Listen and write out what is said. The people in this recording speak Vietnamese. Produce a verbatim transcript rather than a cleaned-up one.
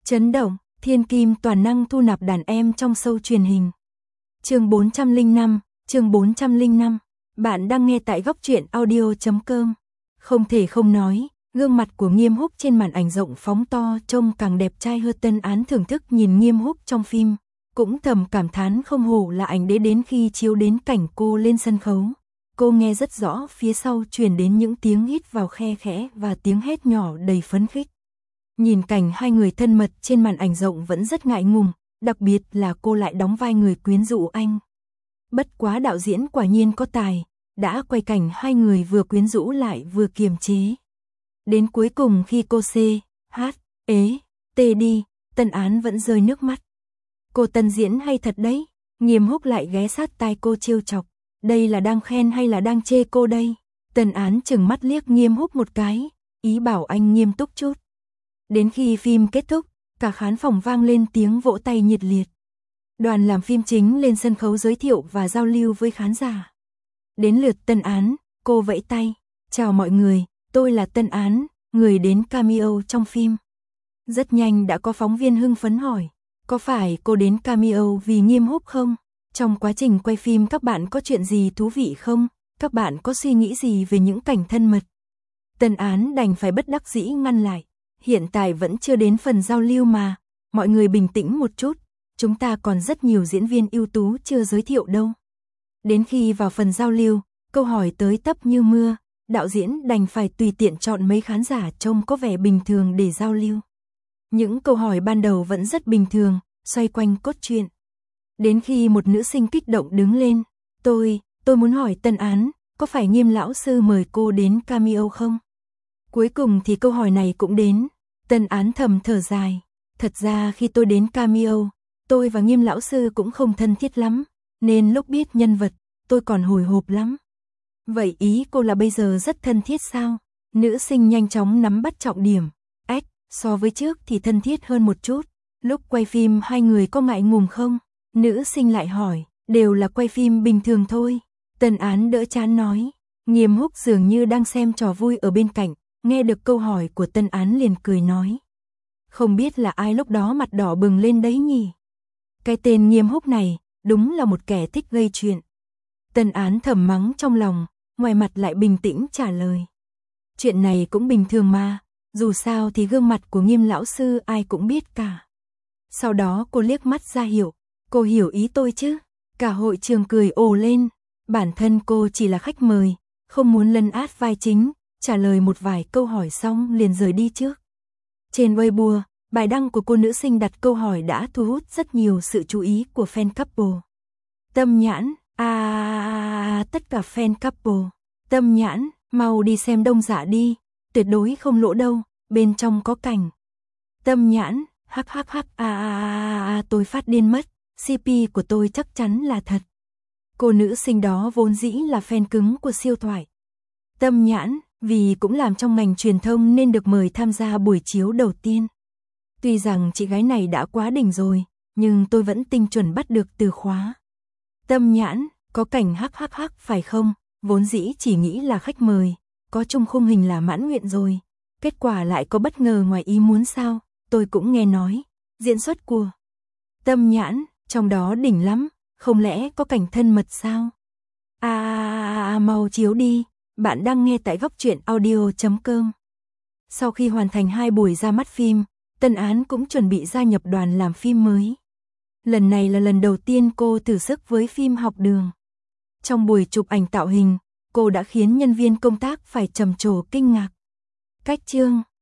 Chấn động, thiên kim toàn năng thu nạp đàn em trong show truyền hình. Chương bốn trăm lẻ năm, chương bốn trăm lẻ năm. Bạn đang nghe tại góc truyện audio chấm com. Không thể không nói, gương mặt của Nghiêm Húc trên màn ảnh rộng phóng to trông càng đẹp trai hơn. Tân Án thưởng thức nhìn Nghiêm Húc trong phim, cũng thầm cảm thán không hổ là ảnh đế. Đến khi chiếu đến cảnh cô lên sân khấu, cô nghe rất rõ phía sau truyền đến những tiếng hít vào khe khẽ và tiếng hét nhỏ đầy phấn khích. Nhìn cảnh hai người thân mật trên màn ảnh rộng vẫn rất ngại ngùng, đặc biệt là cô lại đóng vai người quyến rũ anh. Bất quá đạo diễn quả nhiên có tài, đã quay cảnh hai người vừa quyến rũ lại vừa kiềm chế. Đến cuối cùng khi cô C, H, ế, T đi, Tân Án vẫn rơi nước mắt. Cô Tân diễn hay thật đấy. Nghiêm Húc lại ghé sát tai cô trêu chọc. Đây là đang khen hay là đang chê cô đây? Tân Án chừng mắt liếc Nghiêm Húc một cái, ý bảo anh nghiêm túc chút. Đến khi phim kết thúc, cả khán phòng vang lên tiếng vỗ tay nhiệt liệt. Đoàn làm phim chính lên sân khấu giới thiệu và giao lưu với khán giả. Đến lượt Tân Án, cô vẫy tay. Chào mọi người, tôi là Tân Án, người đến cameo trong phim. Rất nhanh đã có phóng viên hưng phấn hỏi, có phải cô đến cameo vì Nghiêm Húc không? Trong quá trình quay phim các bạn có chuyện gì thú vị không? Các bạn có suy nghĩ gì về những cảnh thân mật? Tân Án đành phải bất đắc dĩ ngăn lại. Hiện tại vẫn chưa đến phần giao lưu mà, mọi người bình tĩnh một chút, chúng ta còn rất nhiều diễn viên ưu tú chưa giới thiệu đâu. Đến khi vào phần giao lưu, câu hỏi tới tấp như mưa, đạo diễn đành phải tùy tiện chọn mấy khán giả trông có vẻ bình thường để giao lưu. Những câu hỏi ban đầu vẫn rất bình thường, xoay quanh cốt truyện. Đến khi một nữ sinh kích động đứng lên, tôi, tôi muốn hỏi Tân Án, có phải Nghiêm lão sư mời cô đến cameo không? Cuối cùng thì câu hỏi này cũng đến. Tân Án thầm thở dài. Thật ra khi tôi đến cameo, tôi và Nghiêm lão sư cũng không thân thiết lắm, nên lúc biết nhân vật, tôi còn hồi hộp lắm. Vậy ý cô là bây giờ rất thân thiết sao? Nữ sinh nhanh chóng nắm bắt trọng điểm. Ếch, so với trước thì thân thiết hơn một chút. Lúc quay phim hai người có ngại ngùng không? Nữ sinh lại hỏi. Đều là quay phim bình thường thôi. Tân Án đỡ chán nói. Nghiêm Húc dường như đang xem trò vui ở bên cạnh. Nghe được câu hỏi của Tân Án liền cười nói. Không biết là ai lúc đó mặt đỏ bừng lên đấy nhỉ? Cái tên Nghiêm Húc này, đúng là một kẻ thích gây chuyện. Tân Án thầm mắng trong lòng, ngoài mặt lại bình tĩnh trả lời. Chuyện này cũng bình thường mà, dù sao thì gương mặt của Nghiêm lão sư ai cũng biết cả. Sau đó cô liếc mắt ra hiệu, cô hiểu ý tôi chứ? Cả hội trường cười ồ lên, bản thân cô chỉ là khách mời, không muốn lấn át vai chính. Trả lời một vài câu hỏi xong liền rời đi trước. Trên Weibo, bài đăng của cô nữ sinh đặt câu hỏi đã thu hút rất nhiều sự chú ý của fan couple. Tâm Nhãn, à, à, à tất cả fan couple. Tâm Nhãn, mau đi xem Đông Dạ đi, tuyệt đối không lỗ đâu, bên trong có cảnh. Tâm Nhãn, hắc hắc hắc, à, à, à, à tôi phát điên mất, xê pê của tôi chắc chắn là thật. Cô nữ sinh đó vốn dĩ là fan cứng của siêu thoại. Tâm Nhãn, vì cũng làm trong ngành truyền thông nên được mời tham gia buổi chiếu đầu tiên. Tuy rằng chị gái này đã quá đỉnh rồi, nhưng tôi vẫn tinh chuẩn bắt được từ khóa. Tâm Nhãn, có cảnh hắc hắc hắc phải không? Vốn dĩ chỉ nghĩ là khách mời, có chung khung hình là mãn nguyện rồi. Kết quả lại có bất ngờ ngoài ý muốn sao? Tôi cũng nghe nói, diễn xuất của Tâm Nhãn, trong đó đỉnh lắm, không lẽ có cảnh thân mật sao? À, à, à, à mau chiếu đi. Bạn đang nghe tại góc truyện audio chấm com. Sau khi hoàn thành hai buổi ra mắt phim, Tân Án cũng chuẩn bị gia nhập đoàn làm phim mới. Lần này là lần đầu tiên cô thử sức với phim học đường. Trong buổi chụp ảnh tạo hình, cô đã khiến nhân viên công tác phải trầm trồ kinh ngạc. Cách chương,